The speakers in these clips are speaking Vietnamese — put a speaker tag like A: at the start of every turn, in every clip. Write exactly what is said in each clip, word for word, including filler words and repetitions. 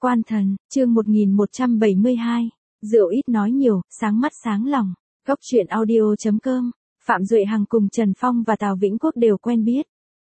A: Quan Thần, chương một nghìn một trăm bảy mươi hai, rượu ít nói nhiều, sáng mắt sáng lòng. Góc truyện audio chấm com, Phạm Duệ Hằng cùng Trần Phong và Tào Vĩnh Quốc đều quen biết.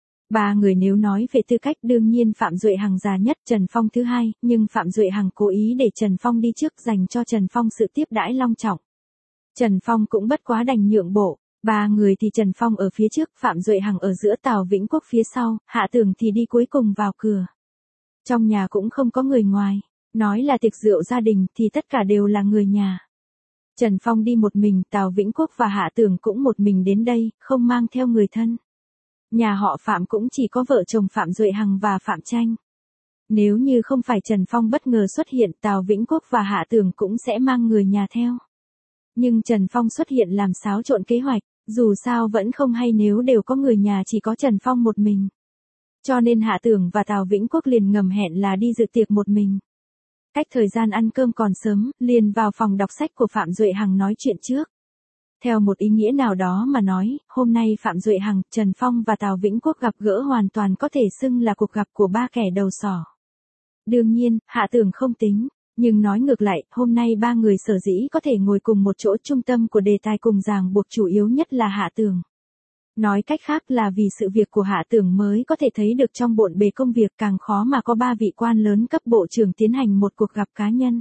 A: Ba người nếu nói về tư cách đương nhiên Phạm Duệ Hằng già nhất, Trần Phong thứ hai, nhưng Phạm Duệ Hằng cố ý để Trần Phong đi trước dành cho Trần Phong sự tiếp đãi long trọng. Trần Phong cũng bất quá đành nhượng bộ. Ba người thì Trần Phong ở phía trước, Phạm Duệ Hằng ở giữa, Tào Vĩnh Quốc phía sau, Hạ Tưởng thì đi cuối cùng vào cửa. Trong nhà cũng không có người ngoài, nói là tiệc rượu gia đình thì tất cả đều là người nhà. Trần Phong đi một mình, Tào Vĩnh Quốc và Hạ Tưởng cũng một mình đến đây, không mang theo người thân. Nhà họ Phạm cũng chỉ có vợ chồng Phạm Duệ Hằng và Phạm Tranh. Nếu như không phải Trần Phong bất ngờ xuất hiện, Tào Vĩnh Quốc và Hạ Tưởng cũng sẽ mang người nhà theo. Nhưng Trần Phong xuất hiện làm xáo trộn kế hoạch, dù sao vẫn không hay nếu đều có người nhà chỉ có Trần Phong một mình. Cho nên Hạ Tưởng và Tào Vĩnh Quốc liền ngầm hẹn là đi dự tiệc một mình. Cách thời gian ăn cơm còn sớm, liền vào phòng đọc sách của Phạm Duệ Hằng nói chuyện trước. Theo một ý nghĩa nào đó mà nói, hôm nay Phạm Duệ Hằng, Trần Phong và Tào Vĩnh Quốc gặp gỡ hoàn toàn có thể xưng là cuộc gặp của ba kẻ đầu sỏ. Đương nhiên, Hạ Tưởng không tính, nhưng nói ngược lại, hôm nay ba người sở dĩ có thể ngồi cùng một chỗ, trung tâm của đề tài cùng ràng buộc chủ yếu nhất là Hạ Tưởng. Nói cách khác là vì sự việc của Hạ Tưởng mới có thể thấy được trong bộn bề công việc càng khó mà có ba vị quan lớn cấp bộ trưởng tiến hành một cuộc gặp cá nhân.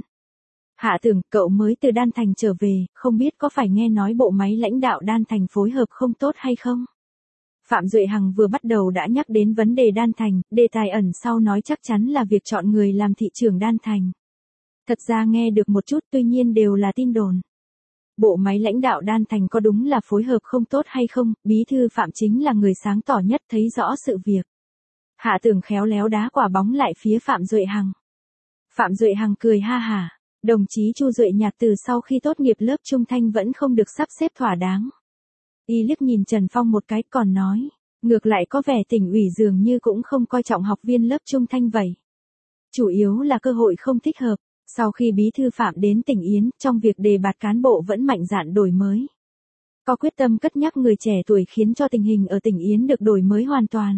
A: Hạ Tưởng, cậu mới từ Đan Thành trở về, không biết có phải nghe nói bộ máy lãnh đạo Đan Thành phối hợp không tốt hay không? Phạm Duệ Hằng vừa bắt đầu đã nhắc đến vấn đề Đan Thành, đề tài ẩn sau nói chắc chắn là việc chọn người làm thị trưởng Đan Thành. Thật ra nghe được một chút, tuy nhiên đều là tin đồn. Bộ máy lãnh đạo Đan Thành có đúng là phối hợp không tốt hay không, bí thư Phạm chính là người sáng tỏ nhất thấy rõ sự việc. Hạ Tưởng khéo léo đá quả bóng lại phía Phạm Duệ Hằng. Phạm Duệ Hằng cười ha hả, đồng chí Chu Duệ Nhạc từ sau khi tốt nghiệp lớp trung thanh vẫn không được sắp xếp thỏa đáng. Y liếc nhìn Trần Phong một cái còn nói, ngược lại có vẻ tỉnh ủy dường như cũng không coi trọng học viên lớp trung thanh vậy. Chủ yếu là cơ hội không thích hợp. Sau khi bí thư Phạm đến tỉnh Yến, trong việc đề bạt cán bộ vẫn mạnh dạn đổi mới. Có quyết tâm cất nhắc người trẻ tuổi khiến cho tình hình ở tỉnh Yến được đổi mới hoàn toàn.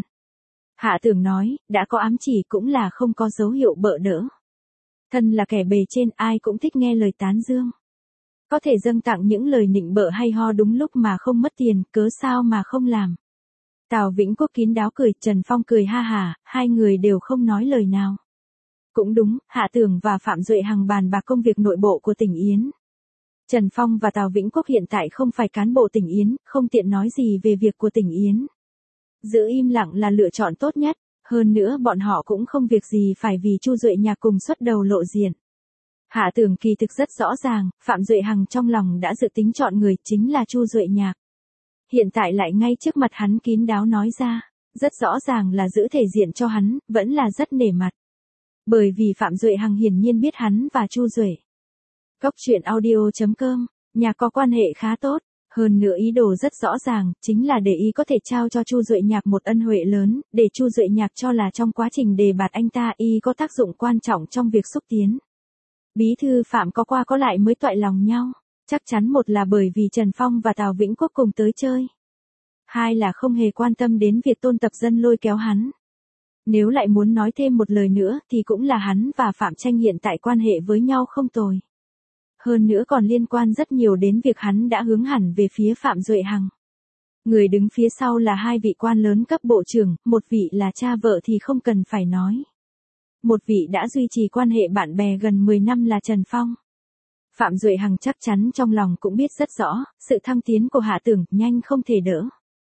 A: Hạ Tưởng nói, đã có ám chỉ cũng là không có dấu hiệu bợ đỡ. Thân là kẻ bề trên ai cũng thích nghe lời tán dương. Có thể dâng tặng những lời nịnh bợ hay ho đúng lúc mà không mất tiền, cớ sao mà không làm. Tào Vĩnh Quốc kín đáo cười, Trần Phong cười ha hả, hai người đều không nói lời nào. Cũng đúng, Hạ Tưởng và Phạm Duệ Hằng bàn bạc công việc nội bộ của tỉnh Yến. Trần Phong và Tào Vĩnh Quốc hiện tại không phải cán bộ tỉnh Yến, không tiện nói gì về việc của tỉnh Yến. Giữ im lặng là lựa chọn tốt nhất, hơn nữa bọn họ cũng không việc gì phải vì Chu Duệ Nhạc cùng xuất đầu lộ diện. Hạ Tưởng kỳ thực rất rõ ràng, Phạm Duệ Hằng trong lòng đã dự tính chọn người chính là Chu Duệ Nhạc. Hiện tại lại ngay trước mặt hắn kín đáo nói ra, rất rõ ràng là giữ thể diện cho hắn, vẫn là rất nể mặt. Bởi vì Phạm Duệ Hằng hiển nhiên biết hắn và Chu Duệ. Góc truyện audio chấm com, nhà có quan hệ khá tốt, hơn nữa ý đồ rất rõ ràng, chính là để ý có thể trao cho Chu Duệ Nhạc một ân huệ lớn, để Chu Duệ Nhạc cho là trong quá trình đề bạt anh ta y có tác dụng quan trọng trong việc xúc tiến. Bí thư Phạm có qua có lại mới toại lòng nhau, chắc chắn một là bởi vì Trần Phong và Tào Vĩnh Quốc cùng tới chơi. Hai là không hề quan tâm đến việc Tôn Tập Dân lôi kéo hắn. Nếu lại muốn nói thêm một lời nữa thì cũng là hắn và Phạm Tranh hiện tại quan hệ với nhau không tồi. Hơn nữa còn liên quan rất nhiều đến việc hắn đã hướng hẳn về phía Phạm Duệ Hằng. Người đứng phía sau là hai vị quan lớn cấp bộ trưởng, một vị là cha vợ thì không cần phải nói. Một vị đã duy trì quan hệ bạn bè gần mười năm là Trần Phong. Phạm Duệ Hằng chắc chắn trong lòng cũng biết rất rõ, sự thăng tiến của Hạ Tưởng nhanh không thể đỡ.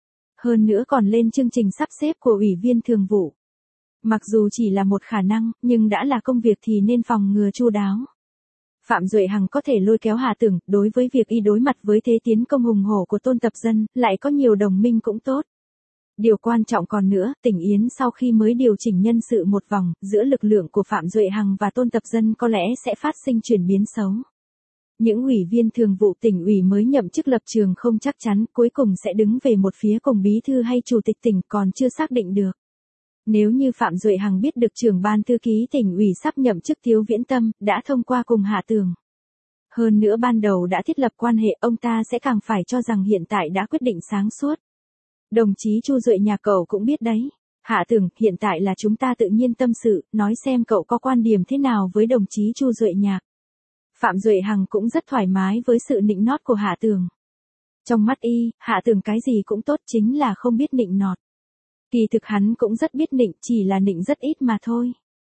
A: Hơn nữa còn lên chương trình sắp xếp của Ủy viên Thường vụ. Mặc dù chỉ là một khả năng, nhưng đã là công việc thì nên phòng ngừa chu đáo. Phạm Duệ Hằng có thể lôi kéo Hạ Tưởng, đối với việc y đối mặt với thế tiến công hùng hổ của Tôn Tập Dân, lại có nhiều đồng minh cũng tốt. Điều quan trọng còn nữa, tỉnh Yến sau khi mới điều chỉnh nhân sự một vòng, giữa lực lượng của Phạm Duệ Hằng và Tôn Tập Dân có lẽ sẽ phát sinh chuyển biến xấu. Những ủy viên thường vụ tỉnh ủy mới nhậm chức lập trường không chắc chắn, cuối cùng sẽ đứng về một phía cùng bí thư hay chủ tịch tỉnh còn chưa xác định được. Nếu như Phạm Duệ Hằng biết được trưởng ban thư ký tỉnh ủy sắp nhậm chức Thiếu Viễn Tâm, đã thông qua cùng Hạ Tưởng. Hơn nữa ban đầu đã thiết lập quan hệ, ông ta sẽ càng phải cho rằng hiện tại đã quyết định sáng suốt. Đồng chí Chu Duệ Nhạc cậu cũng biết đấy, Hạ Tường, hiện tại là chúng ta tự nhiên tâm sự, nói xem cậu có quan điểm thế nào với đồng chí Chu Duệ Nhạc. Phạm Duệ Hằng cũng rất thoải mái với sự nịnh nót của Hạ Tường. Trong mắt y, Hạ Tường cái gì cũng tốt, chính là không biết nịnh nọt. Kỳ thực hắn cũng rất biết nịnh, chỉ là nịnh rất ít mà thôi.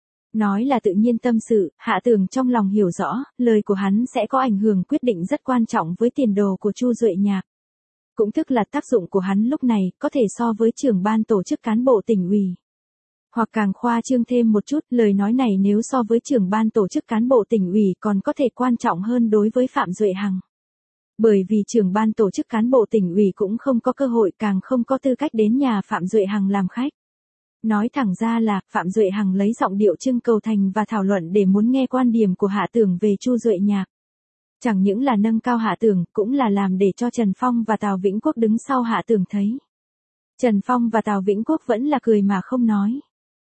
A: Nói là tự nhiên tâm sự, Hạ Tường trong lòng hiểu rõ, lời của hắn sẽ có ảnh hưởng quyết định rất quan trọng với tiền đồ của Chu Duệ Nhạc. Cũng tức là tác dụng của hắn lúc này có thể so với trưởng ban tổ chức cán bộ tỉnh ủy. Hoặc càng khoa trương thêm một chút, lời nói này nếu so với trưởng ban tổ chức cán bộ tỉnh ủy còn có thể quan trọng hơn đối với Phạm Duệ Hằng. Bởi vì trưởng ban tổ chức cán bộ tỉnh ủy cũng không có cơ hội, càng không có tư cách đến nhà Phạm Duệ Hằng làm khách. Nói thẳng ra là, Phạm Duệ Hằng lấy giọng điệu trưng cầu thành và thảo luận để muốn nghe quan điểm của Hạ Tường về Chu Duệ Nhạc. Chẳng những là nâng cao Hạ Tường, cũng là làm để cho Trần Phong và Tào Vĩnh Quốc đứng sau Hạ Tường thấy. Trần Phong và Tào Vĩnh Quốc vẫn là cười mà không nói.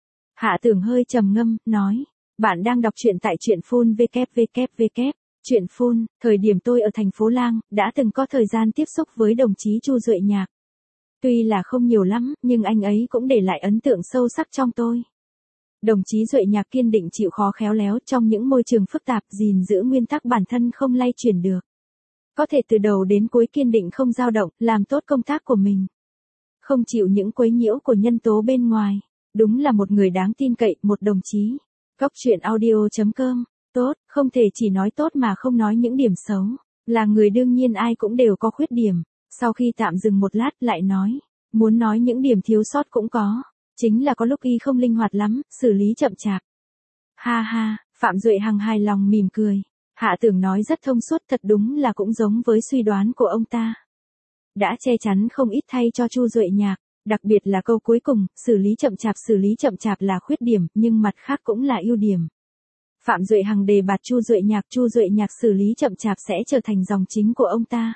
A: Hạ Tường hơi trầm ngâm, nói, bạn đang đọc truyện tại truyện phun vê kép vê kép vê kép. Truyện phun, thời điểm tôi ở thành phố Lang, đã từng có thời gian tiếp xúc với đồng chí Chu Duệ Nhạc. Tuy là không nhiều lắm, nhưng anh ấy cũng để lại ấn tượng sâu sắc trong tôi. Đồng chí Duệ Nhạc kiên định chịu khó khéo léo trong những môi trường phức tạp, gìn giữ nguyên tắc bản thân không lay chuyển được. Có thể từ đầu đến cuối kiên định không dao động, làm tốt công tác của mình. Không chịu những quấy nhiễu của nhân tố bên ngoài. Đúng là một người đáng tin cậy, một đồng chí. Góc truyện audio chấm com. Tốt, không thể chỉ nói tốt mà không nói những điểm xấu. Là người đương nhiên ai cũng đều có khuyết điểm. Sau khi tạm dừng một lát lại nói. Muốn nói những điểm thiếu sót cũng có. Chính là có lúc y không linh hoạt lắm, xử lý chậm chạp. Ha ha, Phạm Duệ Hằng hài lòng mỉm cười. Hạ Tường nói rất thông suốt, thật đúng là cũng giống với suy đoán của ông ta. Đã che chắn không ít thay cho Chu Duệ Nhạc. Đặc biệt là câu cuối cùng, xử lý chậm chạp xử lý chậm chạp là khuyết điểm, nhưng mặt khác cũng là ưu điểm. Phạm Duệ Hằng đề bạt Chu Duệ Nhạc, Chu Duệ Nhạc xử lý chậm chạp sẽ trở thành dòng chính của ông ta.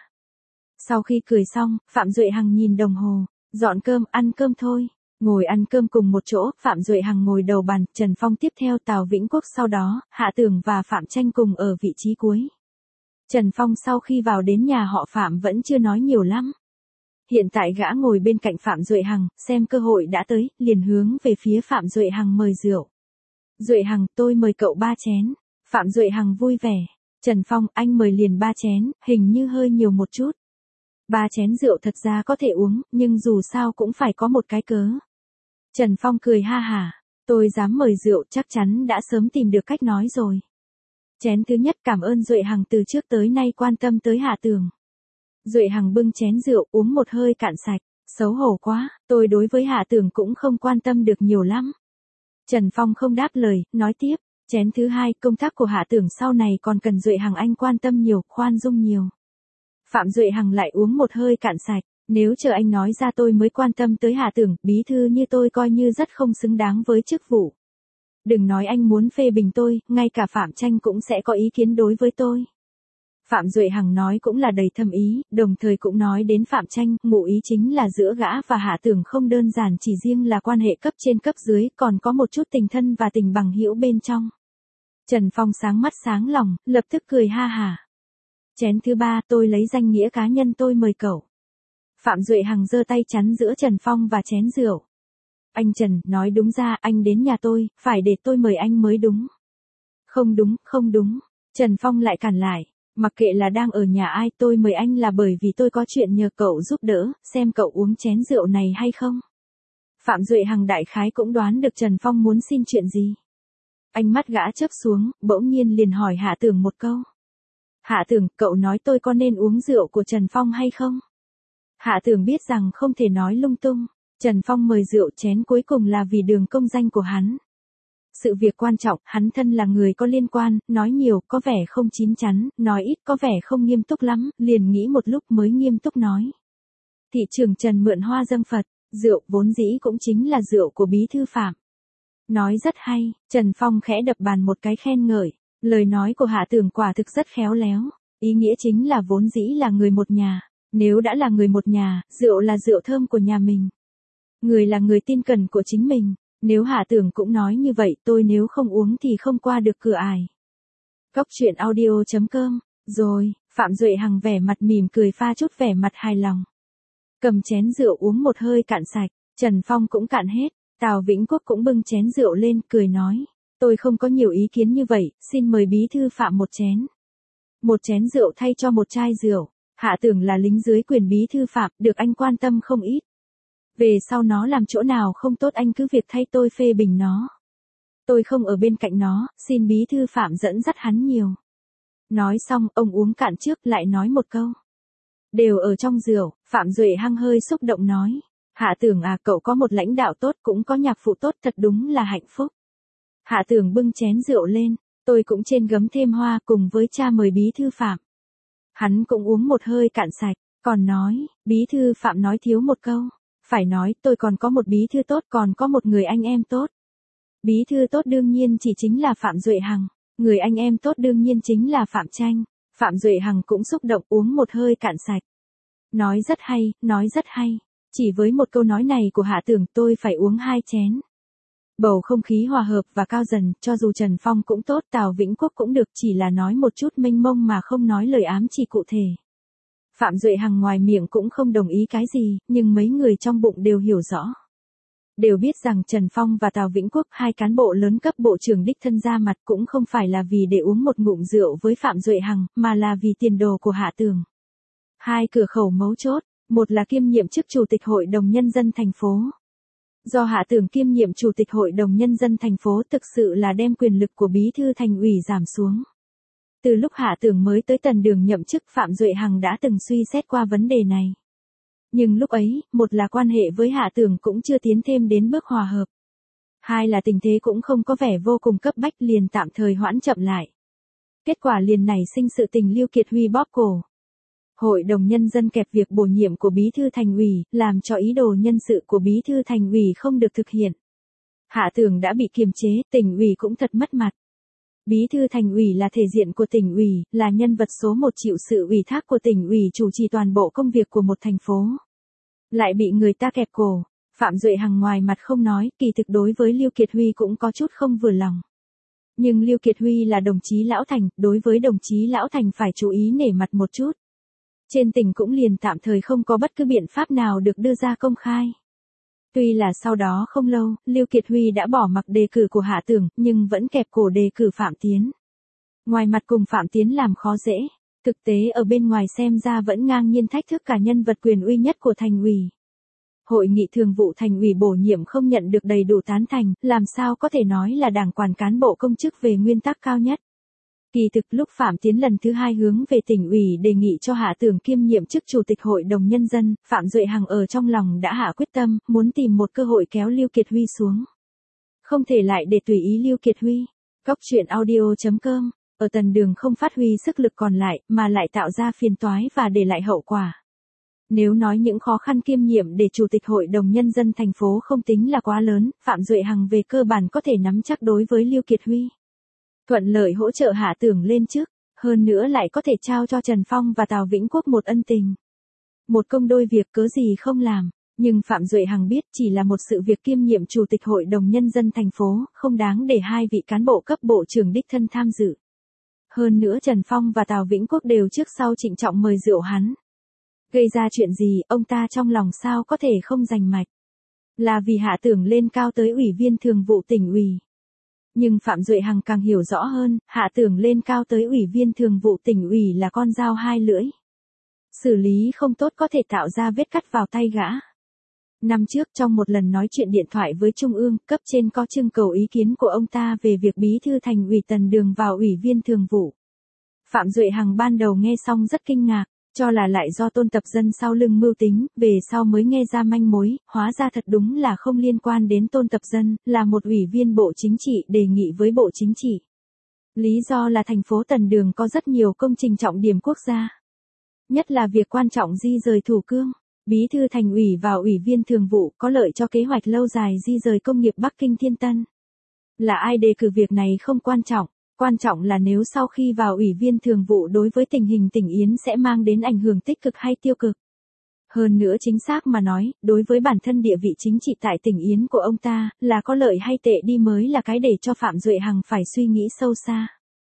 A: Sau khi cười xong, Phạm Duệ Hằng nhìn đồng hồ, dọn cơm, ăn cơm thôi. Ngồi ăn cơm cùng một chỗ, Phạm Duệ Hằng ngồi đầu bàn, Trần Phong tiếp theo, Tào Vĩnh Quốc sau đó, Hạ Tường và Phạm Tranh cùng ở vị trí cuối. Trần Phong sau khi vào đến nhà họ Phạm vẫn chưa nói nhiều lắm. Hiện tại gã ngồi bên cạnh Phạm Duệ Hằng, xem cơ hội đã tới, liền hướng về phía Phạm Duệ Hằng mời rượu. Duệ Hằng, tôi mời cậu ba chén. Phạm Duệ Hằng vui vẻ. Trần Phong, anh mời liền ba chén, hình như hơi nhiều một chút. Ba chén rượu thật ra có thể uống, nhưng dù sao cũng phải có một cái cớ. Trần Phong cười ha hả. Tôi dám mời rượu chắc chắn đã sớm tìm được cách nói rồi. Chén thứ nhất, cảm ơn Duệ Hằng từ trước tới nay quan tâm tới Hạ Tường. Duệ Hằng bưng chén rượu uống một hơi cạn sạch. Xấu hổ quá, tôi đối với Hạ Tường cũng không quan tâm được nhiều lắm. Trần Phong không đáp lời, nói tiếp. Chén thứ hai, công tác của Hạ Tường sau này còn cần Duệ Hằng anh quan tâm nhiều, khoan dung nhiều. Phạm Duệ Hằng lại uống một hơi cạn sạch. Nếu chờ anh nói ra tôi mới quan tâm tới Hạ Tường, bí thư như tôi coi như rất không xứng đáng với chức vụ. Đừng nói anh muốn phê bình tôi, ngay cả Phạm Tranh cũng sẽ có ý kiến đối với tôi. Phạm Duệ Hằng nói cũng là đầy thâm ý, đồng thời cũng nói đến Phạm Tranh, ngụ ý chính là giữa gã và Hạ Tường không đơn giản chỉ riêng là quan hệ cấp trên cấp dưới, còn có một chút tình thân và tình bằng hữu bên trong. Trần Phong sáng mắt sáng lòng, lập tức cười ha hả. Chén thứ ba, tôi lấy danh nghĩa cá nhân tôi mời cậu. Phạm Duệ Hằng giơ tay chắn giữa Trần Phong và chén rượu. Anh Trần, nói đúng ra, anh đến nhà tôi, phải để tôi mời anh mới đúng. Không đúng, không đúng. Trần Phong lại cản lại. Mặc kệ là đang ở nhà ai, tôi mời anh là bởi vì tôi có chuyện nhờ cậu giúp đỡ, xem cậu uống chén rượu này hay không. Phạm Duệ Hằng đại khái cũng đoán được Trần Phong muốn xin chuyện gì. Ánh mắt gã chớp xuống, bỗng nhiên liền hỏi Hạ Tường một câu. Hạ Tường, cậu nói tôi có nên uống rượu của Trần Phong hay không? Hạ Tường biết rằng không thể nói lung tung. Trần Phong mời rượu chén cuối cùng là vì đường công danh của hắn. Sự việc quan trọng, hắn thân là người có liên quan, nói nhiều, có vẻ không chín chắn, nói ít có vẻ không nghiêm túc lắm, liền nghĩ một lúc mới nghiêm túc nói. Thị trường Trần mượn hoa dâng Phật, rượu vốn dĩ cũng chính là rượu của bí thư Phạm. Nói rất hay, Trần Phong khẽ đập bàn một cái khen ngợi, lời nói của Hạ Tường quả thực rất khéo léo, ý nghĩa chính là vốn dĩ là người một nhà, nếu đã là người một nhà, rượu là rượu thơm của nhà mình. Người là người tin cẩn của chính mình. Nếu Hạ Tường cũng nói như vậy, tôi nếu không uống thì không qua được cửa ải. Góc truyện audio chấm com. Rồi, Phạm Duệ Hằng vẻ mặt mỉm cười pha chút vẻ mặt hài lòng. Cầm chén rượu uống một hơi cạn sạch, Trần Phong cũng cạn hết. Tào Vĩnh Quốc cũng bưng chén rượu lên, cười nói. Tôi không có nhiều ý kiến như vậy, xin mời bí thư Phạm một chén. Một chén rượu thay cho một chai rượu. Hạ Tưởng là lính dưới quyền bí thư Phạm, được anh quan tâm không ít. Về sau nó làm chỗ nào không tốt anh cứ việc thay tôi phê bình nó. Tôi không ở bên cạnh nó, xin bí thư Phạm dẫn dắt hắn nhiều. Nói xong, ông uống cạn trước lại nói một câu. Đều ở trong rượu, Phạm Duệ hăng hơi xúc động nói. Hạ Tưởng à, cậu có một lãnh đạo tốt cũng có nhạc phụ tốt, thật đúng là hạnh phúc. Hạ Tưởng bưng chén rượu lên, tôi cũng trên gấm thêm hoa cùng với cha mời bí thư Phạm. Hắn cũng uống một hơi cạn sạch, còn nói, bí thư Phạm nói thiếu một câu. Phải nói, tôi còn có một bí thư tốt, còn có một người anh em tốt. Bí thư tốt đương nhiên chỉ chính là Phạm Duệ Hằng, người anh em tốt đương nhiên chính là Phạm Tranh. Phạm Duệ Hằng cũng xúc động uống một hơi cạn sạch. Nói rất hay, nói rất hay. Chỉ với một câu nói này của Hạ Tưởng tôi phải uống hai chén. Bầu không khí hòa hợp và cao dần, cho dù Trần Phong cũng tốt, Tào Vĩnh Quốc cũng được, chỉ là nói một chút mênh mông mà không nói lời ám chỉ cụ thể. Phạm Duệ Hằng ngoài miệng cũng không đồng ý cái gì, nhưng mấy người trong bụng đều hiểu rõ. Đều biết rằng Trần Phong và Tào Vĩnh Quốc, hai cán bộ lớn cấp bộ trưởng đích thân ra mặt cũng không phải là vì để uống một ngụm rượu với Phạm Duệ Hằng, mà là vì tiền đồ của Hạ Tưởng. Hai cửa khẩu mấu chốt, một là kiêm nhiệm chức Chủ tịch Hội đồng Nhân dân thành phố. Do Hạ Tưởng kiêm nhiệm Chủ tịch Hội đồng Nhân dân thành phố thực sự là đem quyền lực của bí thư thành ủy giảm xuống. Từ lúc Hạ Tưởng mới tới Tần Đường nhậm chức, Phạm Duệ Hằng đã từng suy xét qua vấn đề này. Nhưng lúc ấy, một là quan hệ với Hạ Tưởng cũng chưa tiến thêm đến bước hòa hợp. Hai là tình thế cũng không có vẻ vô cùng cấp bách, liền tạm thời hoãn chậm lại. Kết quả liền nảy sinh sự tình Lưu Kiệt Huy bóp cổ. Hội đồng Nhân dân kẹp việc bổ nhiệm của bí thư thành ủy, làm cho ý đồ nhân sự của bí thư thành ủy không được thực hiện. Hạ Tưởng đã bị kiềm chế, tỉnh ủy cũng thật mất mặt. Bí thư thành ủy là thể diện của tỉnh ủy, là nhân vật số một chịu sự ủy thác của tỉnh ủy chủ trì toàn bộ công việc của một thành phố. Lại bị người ta kẹp cổ. Phạm Duệ Hằng ngoài mặt không nói, kỳ thực đối với Lưu Kiệt Huy cũng có chút không vừa lòng. Nhưng Lưu Kiệt Huy là đồng chí Lão Thành, đối với đồng chí Lão Thành phải chú ý nể mặt một chút. Trên tỉnh cũng liền tạm thời không có bất cứ biện pháp nào được đưa ra công khai. Tuy là sau đó không lâu, Lưu Kiệt Huy đã bỏ mặc đề cử của Hạ Tưởng, nhưng vẫn kẹp cổ đề cử Phạm Tiến. Ngoài mặt cùng Phạm Tiến làm khó dễ, thực tế ở bên ngoài xem ra vẫn ngang nhiên thách thức cả nhân vật quyền uy nhất của thành ủy. Hội nghị thường vụ thành ủy bổ nhiệm không nhận được đầy đủ tán thành, làm sao có thể nói là đảng quản cán bộ công chức về nguyên tắc cao nhất. Kỳ thực lúc Phạm Tiến lần thứ hai hướng về tỉnh ủy đề nghị cho Hạ Tưởng kiêm nhiệm chức Chủ tịch Hội đồng Nhân dân, Phạm Duệ Hằng ở trong lòng đã hạ quyết tâm, muốn tìm một cơ hội kéo Lưu Kiệt Huy xuống. Không thể lại để tùy ý Lưu Kiệt Huy. Góc truyện audio chấm com, ở Tần Đường không phát huy sức lực còn lại, mà lại tạo ra phiền toái và để lại hậu quả. Nếu nói những khó khăn kiêm nhiệm để Chủ tịch Hội đồng Nhân dân thành phố không tính là quá lớn, Phạm Duệ Hằng về cơ bản có thể nắm chắc đối với Lưu Kiệt Huy. Thuận lợi hỗ trợ Hạ Tưởng lên chức, hơn nữa lại có thể trao cho Trần Phong và Tào Vĩnh Quốc một ân tình. Một công đôi việc cớ gì không làm, nhưng Phạm Duệ Hằng biết chỉ là một sự việc kiêm nhiệm Chủ tịch Hội đồng Nhân dân thành phố, không đáng để hai vị cán bộ cấp bộ trưởng đích thân tham dự. Hơn nữa Trần Phong và Tào Vĩnh Quốc đều trước sau trịnh trọng mời rượu hắn. Gây ra chuyện gì, ông ta trong lòng sao có thể không rành mạch. Là vì Hạ Tưởng lên cao tới ủy viên thường vụ tỉnh ủy. Nhưng Phạm Duệ Hằng càng hiểu rõ hơn, Hạ Tưởng lên cao tới ủy viên thường vụ tỉnh ủy là con dao hai lưỡi. Xử lý không tốt có thể tạo ra vết cắt vào tay gã. Năm trước trong một lần nói chuyện điện thoại với Trung ương, cấp trên có trưng cầu ý kiến của ông ta về việc bí thư thành ủy Tần Đường vào ủy viên thường vụ. Phạm Duệ Hằng ban đầu nghe xong rất kinh ngạc, cho là lại do Tôn Tập Dân sau lưng mưu tính, về sau mới nghe ra manh mối, hóa ra thật đúng là không liên quan đến Tôn Tập Dân, là một ủy viên Bộ Chính trị đề nghị với Bộ Chính trị. Lý do là thành phố Tần Đường có rất nhiều công trình trọng điểm quốc gia. Nhất là việc quan trọng di rời Thủ Cương. Bí thư thành ủy vào ủy viên thường vụ có lợi cho kế hoạch lâu dài di rời công nghiệp Bắc Kinh Thiên Tân. Là ai đề cử việc này không quan trọng, quan trọng là nếu sau khi vào ủy viên thường vụ đối với tình hình tỉnh Yến sẽ mang đến ảnh hưởng tích cực hay tiêu cực. Hơn nữa chính xác mà nói, đối với bản thân địa vị chính trị tại tỉnh Yến của ông ta, là có lợi hay tệ đi mới là cái để cho Phạm Duệ Hằng phải suy nghĩ sâu xa.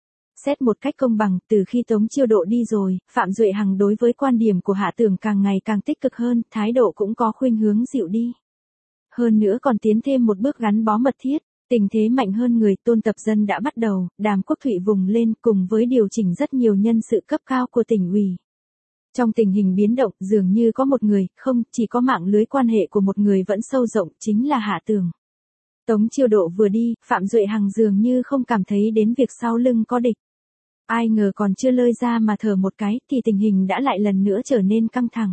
A: Xét một cách công bằng, từ khi Tống Chiêu Độ đi rồi, Phạm Duệ Hằng đối với quan điểm của Hạ Tưởng càng ngày càng tích cực hơn, thái độ cũng có khuynh hướng dịu đi. Hơn nữa còn tiến thêm một bước gắn bó mật thiết, tình thế mạnh hơn người, Tôn Tập Dân đã bắt đầu, Đàm Quốc Thụy vùng lên cùng với điều chỉnh rất nhiều nhân sự cấp cao của tỉnh ủy. Trong tình hình biến động, dường như có một người, không, chỉ có mạng lưới quan hệ của một người vẫn sâu rộng, chính là Hạ Tường. Tống Chiêu Độ vừa đi, Phạm Duệ Hằng dường như không cảm thấy đến việc sau lưng có địch. Ai ngờ còn chưa lơi ra mà thở một cái, thì tình hình đã lại lần nữa trở nên căng thẳng.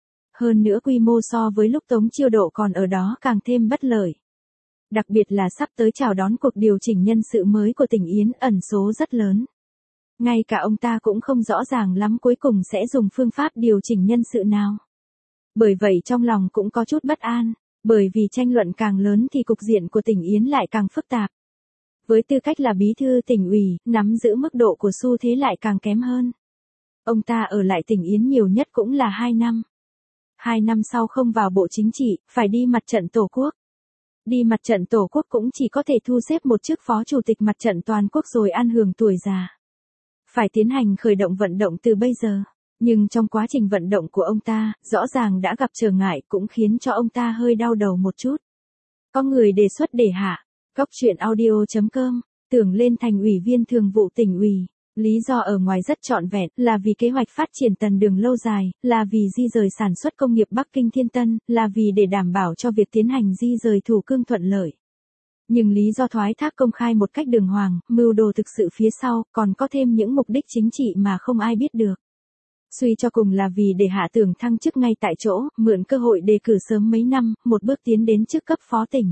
A: Hơn nữa quy mô so với lúc Tống Chiêu Độ còn ở đó càng thêm bất lợi. Đặc biệt là sắp tới chào đón cuộc điều chỉnh nhân sự mới của tỉnh Yến, ẩn số rất lớn. Ngay cả ông ta cũng không rõ ràng lắm cuối cùng sẽ dùng phương pháp điều chỉnh nhân sự nào. Bởi vậy trong lòng cũng có chút bất an, bởi vì tranh luận càng lớn thì cục diện của tỉnh Yến lại càng phức tạp. Với tư cách là bí thư tỉnh ủy, nắm giữ mức độ của xu thế lại càng kém hơn. Ông ta ở lại tỉnh Yến nhiều nhất cũng là hai năm. Hai năm sau không vào bộ chính trị, phải đi mặt trận Tổ quốc. Đi mặt trận Tổ quốc cũng chỉ có thể thu xếp một chức phó chủ tịch mặt trận toàn quốc rồi an hưởng tuổi già. Phải tiến hành khởi động vận động từ bây giờ. Nhưng trong quá trình vận động của ông ta, rõ ràng đã gặp trở ngại cũng khiến cho ông ta hơi đau đầu một chút. Có người đề xuất để hạ, góc chuyện audio chấm com, tưởng lên thành ủy viên thường vụ tỉnh ủy. Lý do ở ngoài rất trọn vẹn, là vì kế hoạch phát triển tần đường lâu dài, là vì di rời sản xuất công nghiệp Bắc Kinh Thiên Tân, là vì để đảm bảo cho việc tiến hành di rời thủ cương thuận lợi. Nhưng lý do thoái thác công khai một cách đường hoàng, mưu đồ thực sự phía sau, còn có thêm những mục đích chính trị mà không ai biết được. Suy cho cùng là vì để Hạ Tường thăng chức ngay tại chỗ, mượn cơ hội đề cử sớm mấy năm, một bước tiến đến chức cấp phó tỉnh.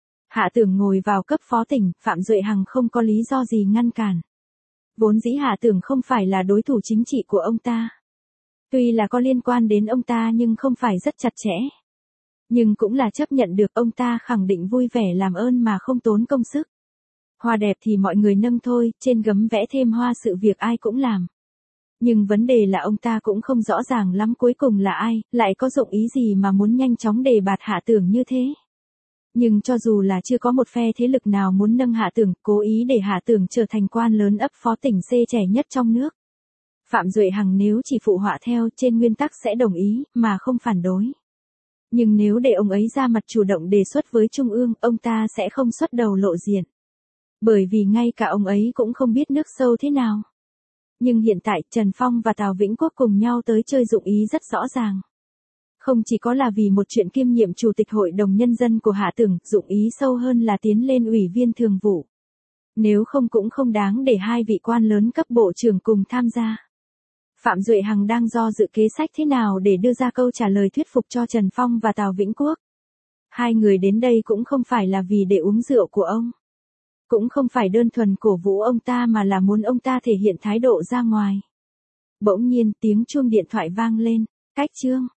A: Hạ Tường ngồi vào cấp phó tỉnh, Phạm Duệ Hằng không có lý do gì ngăn cản. Vốn dĩ Hạ Tường không phải là đối thủ chính trị của ông ta. Tuy là có liên quan đến ông ta nhưng không phải rất chặt chẽ. Nhưng cũng là chấp nhận được, ông ta khẳng định vui vẻ làm ơn mà không tốn công sức. Hoa đẹp thì mọi người nâng thôi, trên gấm vẽ thêm hoa, sự việc ai cũng làm. Nhưng vấn đề là ông ta cũng không rõ ràng lắm cuối cùng là ai, lại có dụng ý gì mà muốn nhanh chóng đề bạt Hạ Tường như thế. Nhưng cho dù là chưa có một phe thế lực nào muốn nâng Hạ Tường, cố ý để Hạ Tường trở thành quan lớn ấp phó tỉnh C trẻ nhất trong nước. Phạm Duệ Hằng nếu chỉ phụ họa theo, trên nguyên tắc sẽ đồng ý, mà không phản đối. Nhưng nếu để ông ấy ra mặt chủ động đề xuất với Trung ương, ông ta sẽ không xuất đầu lộ diện. Bởi vì ngay cả ông ấy cũng không biết nước sâu thế nào. Nhưng hiện tại, Trần Phong và Tào Vĩnh Quốc cùng nhau tới chơi dụng ý rất rõ ràng. Không chỉ có là vì một chuyện kiêm nhiệm Chủ tịch Hội đồng Nhân dân của Hạ Tường, dụng ý sâu hơn là tiến lên ủy viên thường vụ. Nếu không cũng không đáng để hai vị quan lớn cấp bộ trưởng cùng tham gia. Phạm Duệ Hằng đang do dự kế sách thế nào để đưa ra câu trả lời thuyết phục cho Trần Phong và Tào Vĩnh Quốc. Hai người đến đây cũng không phải là vì để uống rượu của ông. Cũng không phải đơn thuần cổ vũ ông ta mà là muốn ông ta thể hiện thái độ ra ngoài. Bỗng nhiên tiếng chuông điện thoại vang lên, cách chương.